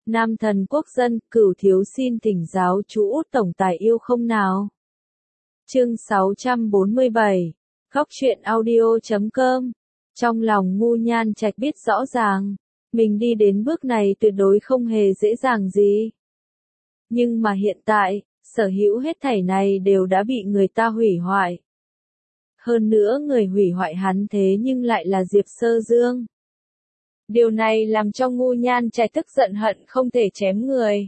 Nam thần quốc dân, Cửu thiếu xin thỉnh giáo chú Út tổng tài yêu không nào. Chương 647. Góc truyện audio.com. Trong lòng Ngu Nhan Trạch biết rõ ràng, mình đi đến bước này tuyệt đối không hề dễ dàng gì. Nhưng mà hiện tại, sở hữu hết thảy này đều đã bị người ta hủy hoại. Hơn nữa người hủy hoại hắn thế nhưng lại là Diệp Sơ Dương. Điều này làm cho Ngu Nhan Trạch tức giận hận không thể chém người.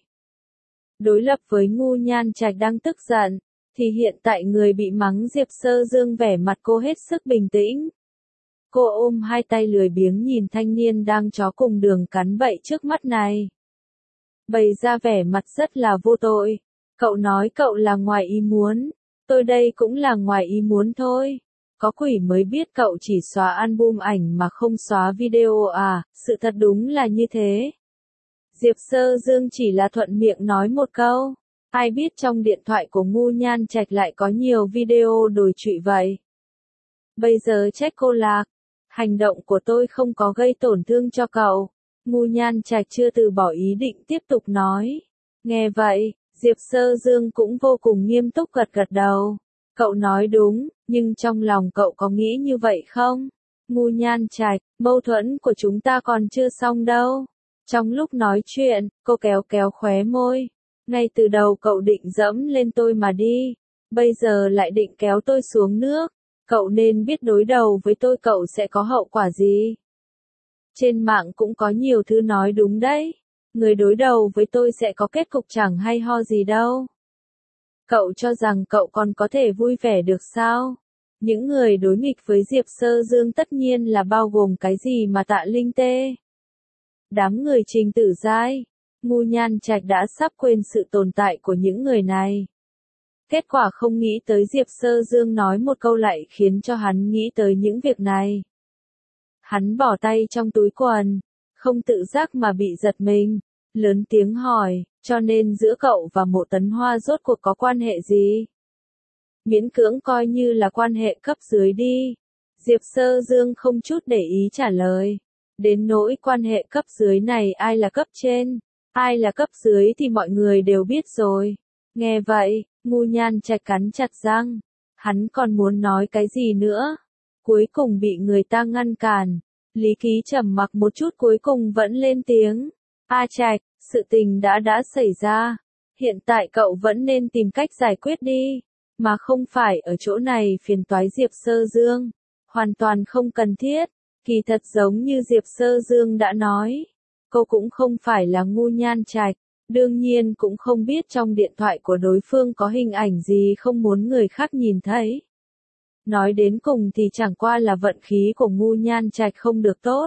Đối lập với Ngu Nhan Trạch đang tức giận, thì hiện tại người bị mắng Diệp Sơ Dương vẻ mặt cô hết sức bình tĩnh. Cô ôm hai tay lười biếng nhìn thanh niên đang chó cùng đường cắn bậy trước mắt này. Bày ra vẻ mặt rất là vô tội. Cậu nói cậu là ngoài ý muốn, tôi đây cũng là ngoài ý muốn thôi. Có quỷ mới biết cậu chỉ xóa album ảnh mà không xóa video à, sự thật đúng là như thế. Diệp Sơ Dương chỉ là thuận miệng nói một câu, ai biết trong điện thoại của Ngu Nhan Trạch lại có nhiều video đồi trụy vậy. Bây giờ trách cô lạc, hành động của tôi không có gây tổn thương cho cậu. Ngu Nhan Trạch chưa từ bỏ ý định tiếp tục nói. Nghe vậy, Diệp Sơ Dương cũng vô cùng nghiêm túc gật gật đầu. Cậu nói đúng, nhưng trong lòng cậu có nghĩ như vậy không? Ngu Nhan Trạch, mâu thuẫn của chúng ta còn chưa xong đâu. Trong lúc nói chuyện, cô kéo kéo khóe môi. Ngay từ đầu cậu định dẫm lên tôi mà đi. Bây giờ lại định kéo tôi xuống nước. Cậu nên biết đối đầu với tôi cậu sẽ có hậu quả gì. Trên mạng cũng có nhiều thứ nói đúng đấy. Người đối đầu với tôi sẽ có kết cục chẳng hay ho gì đâu. Cậu cho rằng cậu còn có thể vui vẻ được sao? Những người đối nghịch với Diệp Sơ Dương tất nhiên là bao gồm cái gì mà Tạ Linh Tê. Đám người Trình Tử Giai, Ngu Nhan Trạch đã sắp quên sự tồn tại của những người này. Kết quả không nghĩ tới Diệp Sơ Dương nói một câu lại khiến cho hắn nghĩ tới những việc này. Hắn bỏ tay trong túi quần, không tự giác mà bị giật mình, lớn tiếng hỏi, cho nên giữa cậu và Mộ Tấn Hoa rốt cuộc có quan hệ gì? Miễn cưỡng coi như là quan hệ cấp dưới đi. Diệp Sơ Dương không chút để ý trả lời. Đến nỗi quan hệ cấp dưới này ai là cấp trên, ai là cấp dưới thì mọi người đều biết rồi. Nghe vậy, Ngu Nhan Trạch cắn chặt răng. Hắn còn muốn nói cái gì nữa? Cuối cùng bị người ta ngăn cản. Lý Ký trầm mặc một chút cuối cùng vẫn lên tiếng. A Trạch, sự tình đã xảy ra. Hiện tại cậu vẫn nên tìm cách giải quyết đi. Mà không phải ở chỗ này phiền toái Diệp Sơ Dương. Hoàn toàn không cần thiết. Kỳ thật giống như Diệp Sơ Dương đã nói. Cô cũng không phải là Ngu Nhan Trạch. Đương nhiên cũng không biết trong điện thoại của đối phương có hình ảnh gì không muốn người khác nhìn thấy. Nói đến cùng thì chẳng qua là vận khí của Ngu Nhan Trạch không được tốt.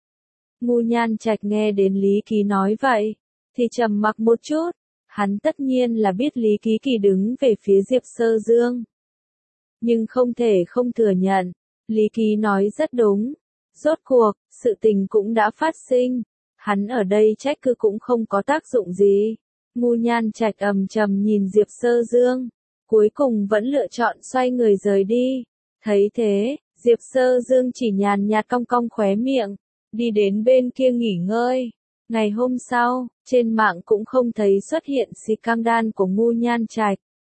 Ngu Nhan Trạch nghe đến Lý Ký nói vậy, thì trầm mặc một chút. Hắn tất nhiên là biết Lý Ký Kỳ đứng về phía Diệp Sơ Dương. Nhưng không thể không thừa nhận, Lý Ký nói rất đúng. Rốt cuộc, sự tình cũng đã phát sinh. Hắn ở đây trách cứ cũng không có tác dụng gì. Ngu Nhan Trạch trầm nhìn Diệp Sơ Dương. Cuối cùng vẫn lựa chọn xoay người rời đi. Thấy thế, Diệp Sơ Dương chỉ nhàn nhạt cong cong khóe miệng. Đi đến bên kia nghỉ ngơi. Ngày hôm sau, trên mạng cũng không thấy xuất hiện scandal của Ngu Nhan Trạch.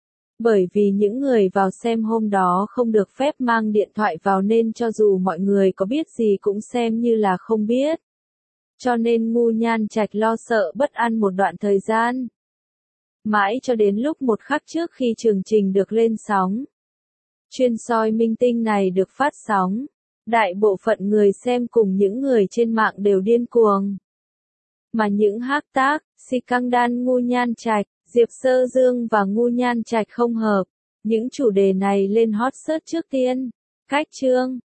Bởi vì những người vào xem hôm đó không được phép mang điện thoại vào nên cho dù mọi người có biết gì cũng xem như là không biết. Cho nên Ngu Nhan Trạch lo sợ bất an một đoạn thời gian. Mãi cho đến lúc một khắc trước khi chương trình được lên sóng. Chuyên soi minh tinh này được phát sóng. Đại bộ phận người xem cùng những người trên mạng đều điên cuồng. Mà những hashtag, scandal Ngu Nhan Trạch, Diệp Sơ Dương và Ngu Nhan Trạch không hợp. Những chủ đề này lên hot search trước tiên. Cách chương,